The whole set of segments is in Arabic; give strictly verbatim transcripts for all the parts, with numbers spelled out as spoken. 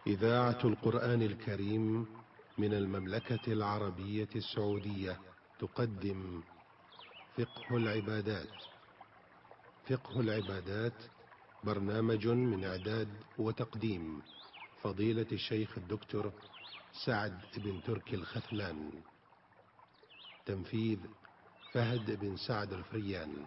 إذاعة القرآن الكريم من المملكة العربية السعودية تقدم فقه العبادات. فقه العبادات برنامج من إعداد وتقديم فضيلة الشيخ الدكتور سعد بن تركي الختلان. تنفيذ فهد بن سعد الفريان.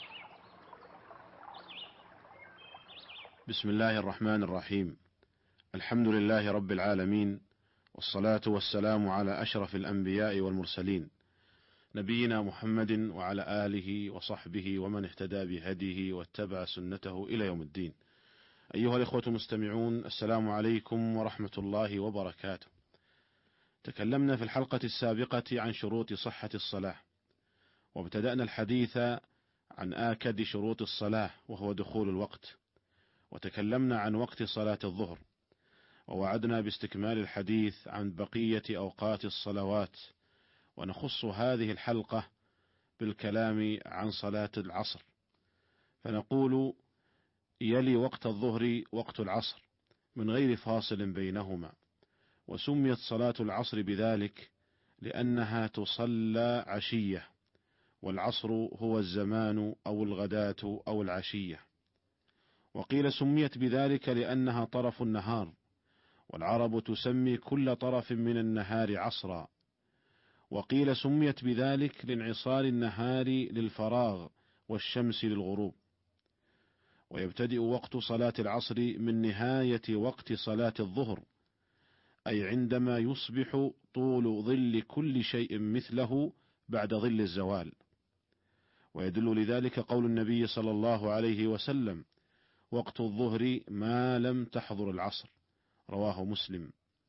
بسم الله الرحمن الرحيم. الحمد لله رب العالمين، والصلاة والسلام على أشرف الأنبياء والمرسلين، نبينا محمد وعلى آله وصحبه ومن اهتدى بهديه واتبع سنته إلى يوم الدين. أيها الإخوة المستمعون، السلام عليكم ورحمة الله وبركاته. تكلمنا في الحلقة السابقة عن شروط صحة الصلاة، وابتدأنا الحديث عن آكد شروط الصلاة وهو دخول الوقت، وتكلمنا عن وقت صلاة الظهر، ووعدنا باستكمال الحديث عن بقية أوقات الصلوات، ونخص هذه الحلقة بالكلام عن صلاة العصر، فنقول: يلي وقت الظهر وقت العصر من غير فاصل بينهما، وسميت صلاة العصر بذلك لأنها تصلى عشية، والعصر هو الزمان أو الغداة أو العشية. وقيل سميت بذلك لأنها طرف النهار، والعرب تسمي كل طرف من النهار عصرا. وقيل سميت بذلك لانعصار النهار للفراغ والشمس للغروب. ويبتدئ وقت صلاة العصر من نهاية وقت صلاة الظهر، أي عندما يصبح طول ظل كل شيء مثله بعد ظل الزوال. ويدل لذلك قول النبي صلى الله عليه وسلم: وقت الظهر ما لم تحضر العصر، رواه مسلم.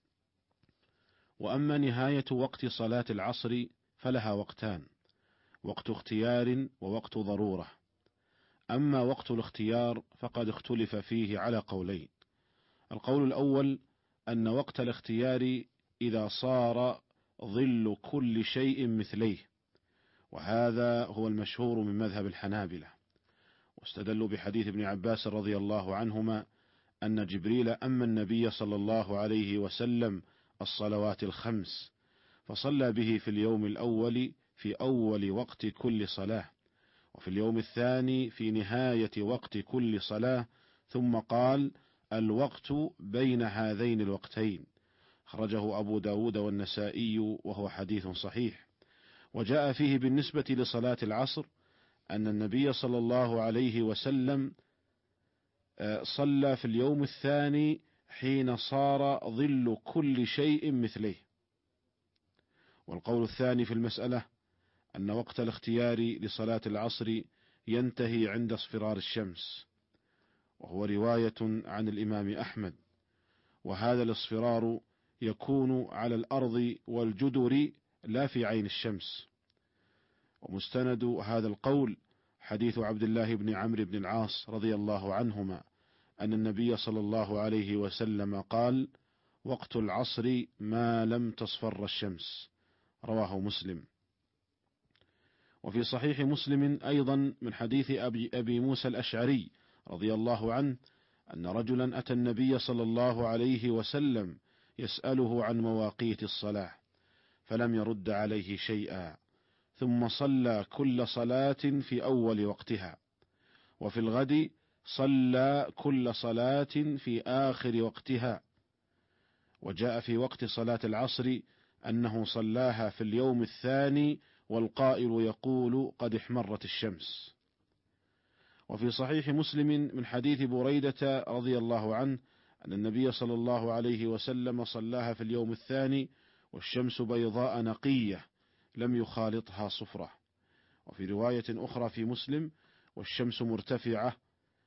وأما نهاية وقت صلاة العصر فلها وقتان: وقت اختيار ووقت ضرورة. أما وقت الاختيار فقد اختلف فيه على قولين. القول الأول أن وقت الاختيار إذا صار ظل كل شيء مثليه، وهذا هو المشهور من مذهب الحنابلة، واستدلوا بحديث ابن عباس رضي الله عنهما أن جبريل أما النبي صلى الله عليه وسلم الصلوات الخمس، فصلى به في اليوم الأول في أول وقت كل صلاة، وفي اليوم الثاني في نهاية وقت كل صلاة، ثم قال: الوقت بين هذين الوقتين. خرجه أبو داود والنسائي وهو حديث صحيح. وجاء فيه بالنسبة لصلاة العصر أن النبي صلى الله عليه وسلم صلى في اليوم الثاني حين صار ظل كل شيء مثله. والقول الثاني في المسألة أن وقت الاختيار لصلاة العصر ينتهي عند اصفرار الشمس، وهو رواية عن الإمام أحمد، وهذا الاصفرار يكون على الأرض والجدر لا في عين الشمس. ومستند هذا القول حديث عبد الله بن عمرو بن العاص رضي الله عنهما أن النبي صلى الله عليه وسلم قال: وقت العصر ما لم تصفر الشمس، رواه مسلم. وفي صحيح مسلم أيضا من حديث أبي, أبي موسى الأشعري رضي الله عنه أن رجلا أتى النبي صلى الله عليه وسلم يسأله عن مواقيت الصلاة، فلم يرد عليه شيئا، ثم صلى كل صلاة في أول وقتها، وفي الغد صلى كل صلاة في آخر وقتها. وجاء في وقت صلاة العصر أنه صلاها في اليوم الثاني، والقائل يقول: قد احمرت الشمس. وفي صحيح مسلم من حديث بريدة رضي الله عنه أن النبي صلى الله عليه وسلم صلاها في اليوم الثاني والشمس بيضاء نقية لم يخالطها صفرة. وفي رواية أخرى في مسلم: والشمس مرتفعة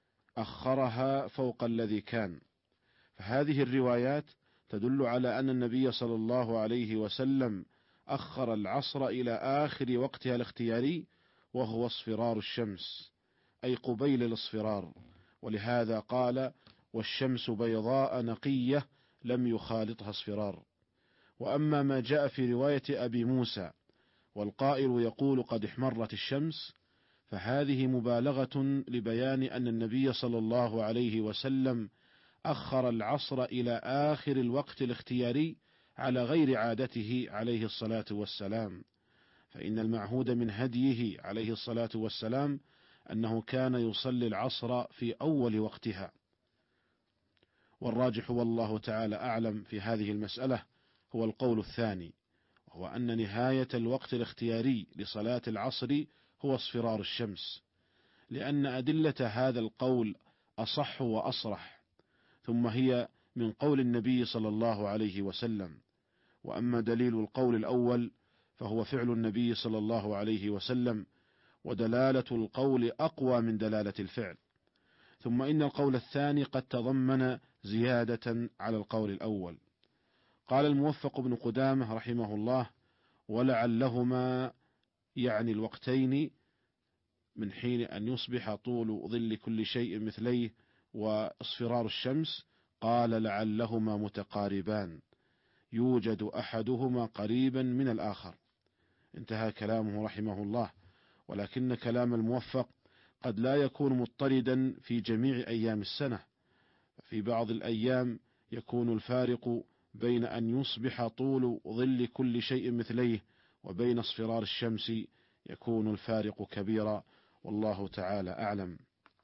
أخرها فوق الذي كان. فهذه الروايات تدل على أن النبي صلى الله عليه وسلم أخر العصر إلى آخر وقتها الاختياري، وهو اصفرار الشمس، أي قبيل الاصفرار، ولهذا قال: والشمس بيضاء نقية لم يخالطها اصفرار. وأما ما جاء في رواية أبي موسى والقائل يقول: قد احمرت الشمس، فهذه مبالغة لبيان أن النبي صلى الله عليه وسلم أخر العصر إلى آخر الوقت الاختياري على غير عادته عليه الصلاة والسلام، فإن المعهود من هديه عليه الصلاة والسلام أنه كان يصلي العصر في أول وقتها. والراجح والله تعالى أعلم في هذه المسألة هو القول الثاني، وهو أن نهاية الوقت الاختياري لصلاة العصر هو اصفرار الشمس، لأن أدلة هذا القول أصح وأصرح، ثم هي من قول النبي صلى الله عليه وسلم. وأما دليل القول الأول فهو فعل النبي صلى الله عليه وسلم، ودلالة القول أقوى من دلالة الفعل. ثم إن القول الثاني قد تضمن زيادة على القول الأول. قال الموفق بن قدامة رحمه الله: ولعلهما يعني الوقتين من حين أن يصبح طول ظل كل شيء مثليه واصفرار الشمس، قال لعلهما متقاربان يوجد أحدهما قريبا من الآخر. انتهى كلامه رحمه الله. ولكن كلام الموفق قد لا يكون مضطردا في جميع أيام السنة، في بعض الأيام يكون الفارق بين أن يصبح طول ظل كل شيء مثليه وبين اصفرار الشمس يكون الفارق كبيرا، والله تعالى أعلم.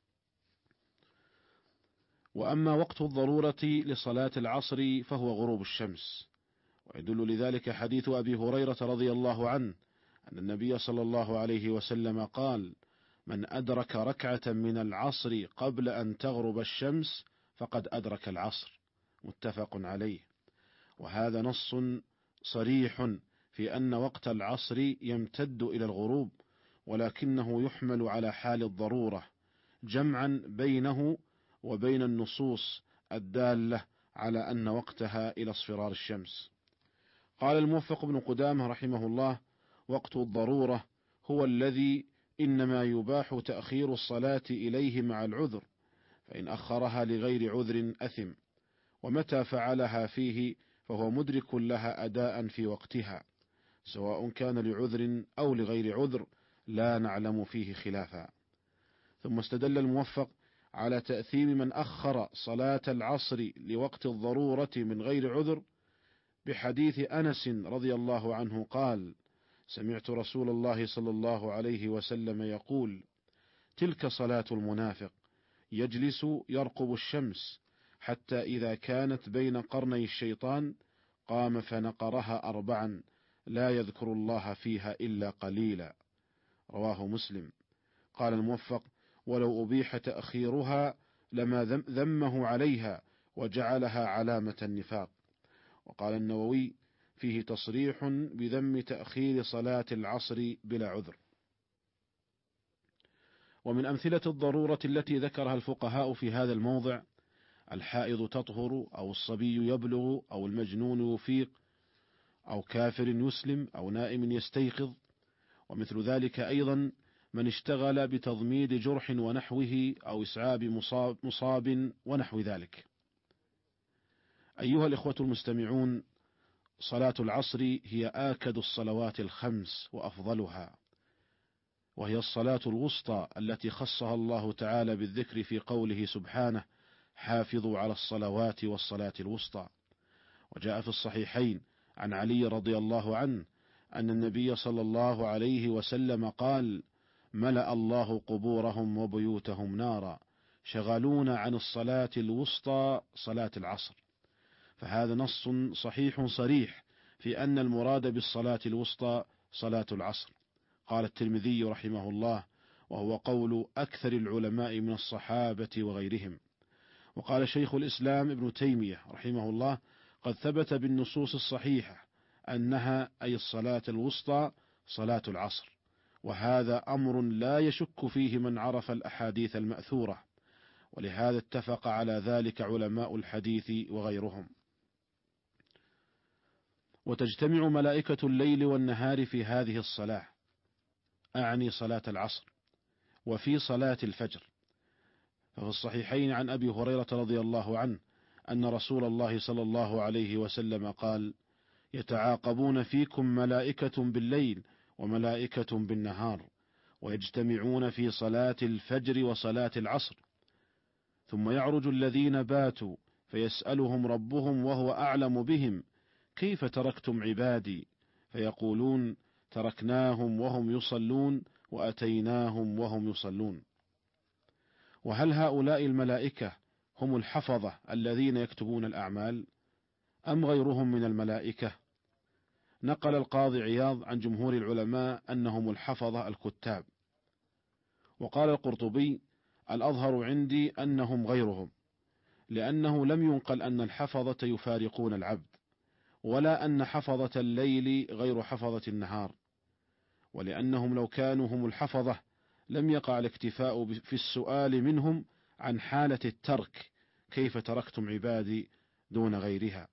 وأما وقت الضرورة لصلاة العصر فهو غروب الشمس، ويدل لذلك حديث أبي هريرة رضي الله عنه أن النبي صلى الله عليه وسلم قال: من أدرك ركعة من العصر قبل أن تغرب الشمس فقد أدرك العصر، متفق عليه. وهذا نص صريح في أن وقت العصر يمتد إلى الغروب، ولكنه يحمل على حال الضرورة جمعا بينه وبين النصوص الدالة على أن وقتها إلى اصفرار الشمس. قال الموفق بن قدامة رحمه الله: وقت الضرورة هو الذي إنما يباح تأخير الصلاة إليه مع العذر، فإن أخرها لغير عذر أثم، ومتى فعلها فيه فهو مدرك لها أداء في وقتها، سواء كان لعذر أو لغير عذر، لا نعلم فيه خلافا. ثم استدل الموفق على تأثيم من أخر صلاة العصر لوقت الضرورة من غير عذر بحديث أنس رضي الله عنه قال: سمعت رسول الله صلى الله عليه وسلم يقول: تلك صلاة المنافق، يجلس يرقب الشمس حتى إذا كانت بين قرني الشيطان قام فنقرها أربعا لا يذكر الله فيها إلا قليلا. رواه مسلم. قال الموفق: ولو أبيح تأخيرها لما ذمه عليها وجعلها علامة النفاق. وقال النووي: فيه تصريح بذم تأخير صلاة العصر بلا عذر. ومن أمثلة الضرورة التي ذكرها الفقهاء في هذا الموضع: الحائض تطهر، أو الصبي يبلغ، أو المجنون يفيق، أو كافر يسلم، أو نائم يستيقظ. ومثل ذلك أيضا من اشتغل بتضميد جرح ونحوه، أو إسعاب مصاب, مصاب ونحو ذلك. أيها الإخوة المستمعون، صلاة العصر هي آكد الصلوات الخمس وأفضلها، وهي الصلاة الوسطى التي خصها الله تعالى بالذكر في قوله سبحانه: حافظوا على الصلوات والصلاة الوسطى. وجاء في الصحيحين عن علي رضي الله عنه أن النبي صلى الله عليه وسلم قال: ملأ الله قبورهم وبيوتهم نارا شغلون عن الصلاة الوسطى صلاة العصر. فهذا نص صحيح صريح في أن المراد بالصلاة الوسطى صلاة العصر. قال الترمذي رحمه الله: وهو قول أكثر العلماء من الصحابة وغيرهم. وقال شيخ الإسلام ابن تيمية رحمه الله: قد ثبت بالنصوص الصحيحة أنها أي الصلاة الوسطى صلاة العصر، وهذا أمر لا يشك فيه من عرف الأحاديث المأثورة، ولهذا اتفق على ذلك علماء الحديث وغيرهم. وتجتمع ملائكة الليل والنهار في هذه الصلاة، أعني صلاة العصر، وفي صلاة الفجر. ففي الصحيحين عن أبي هريرة رضي الله عنه أن رسول الله صلى الله عليه وسلم قال: يتعاقبون فيكم ملائكة بالليل وملائكة بالنهار، ويجتمعون في صلاة الفجر وصلاة العصر، ثم يعرج الذين باتوا فيسألهم ربهم وهو أعلم بهم: كيف تركتم عبادي؟ فيقولون: تركناهم وهم يصلون وأتيناهم وهم يصلون. وهل هؤلاء الملائكة هم الحفظة الذين يكتبون الأعمال أم غيرهم من الملائكة؟ نقل القاضي عياض عن جمهور العلماء أنهم الحفظة الكتاب. وقال القرطبي: الأظهر عندي أنهم غيرهم، لأنه لم ينقل أن الحفظة يفارقون العبد، ولا أن حفظة الليل غير حفظة النهار، ولأنهم لو كانوا هم الحفظة لم يقع الاكتفاء في السؤال منهم عن حالة الترك: كيف تركتم عبادي، دون غيرها.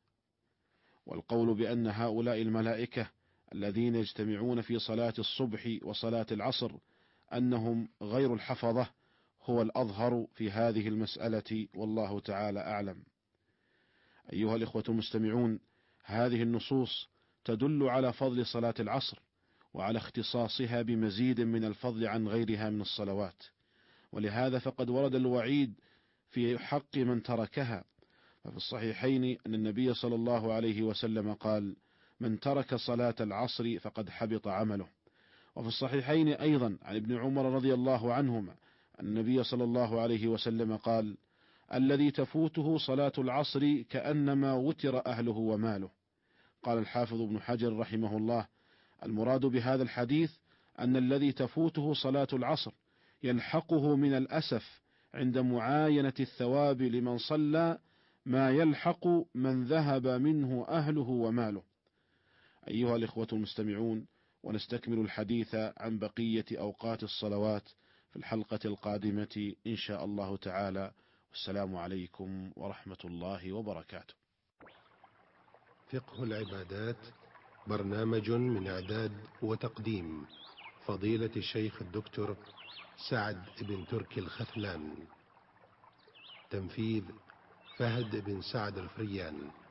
والقول بأن هؤلاء الملائكة الذين يجتمعون في صلاة الصبح وصلاة العصر أنهم غير الحفظة هو الأظهر في هذه المسألة، والله تعالى أعلم. أيها الإخوة المستمعون، هذه النصوص تدل على فضل صلاة العصر وعلى اختصاصها بمزيد من الفضل عن غيرها من الصلوات، ولهذا فقد ورد الوعيد في حق من تركها. ففي الصحيحين أن النبي صلى الله عليه وسلم قال: من ترك صلاة العصر فقد حبط عمله. وفي الصحيحين أيضا عن ابن عمر رضي الله عنهما أن النبي صلى الله عليه وسلم قال: الذي تفوته صلاة العصر كأنما وتر أهله وماله. قال الحافظ ابن حجر رحمه الله: المراد بهذا الحديث أن الذي تفوته صلاة العصر يلحقه من الأسف عند معاينة الثواب لمن صلى ما يلحق من ذهب منه أهله وماله. أيها الإخوة المستمعون، ونستكمل الحديث عن بقية أوقات الصلوات في الحلقة القادمة إن شاء الله تعالى. والسلام عليكم ورحمة الله وبركاته. فقه العبادات، برنامج من إعداد وتقديم فضيلة الشيخ الدكتور سعد بن تركي الخثلان. تنفيذ فهد بن سعد الفريان.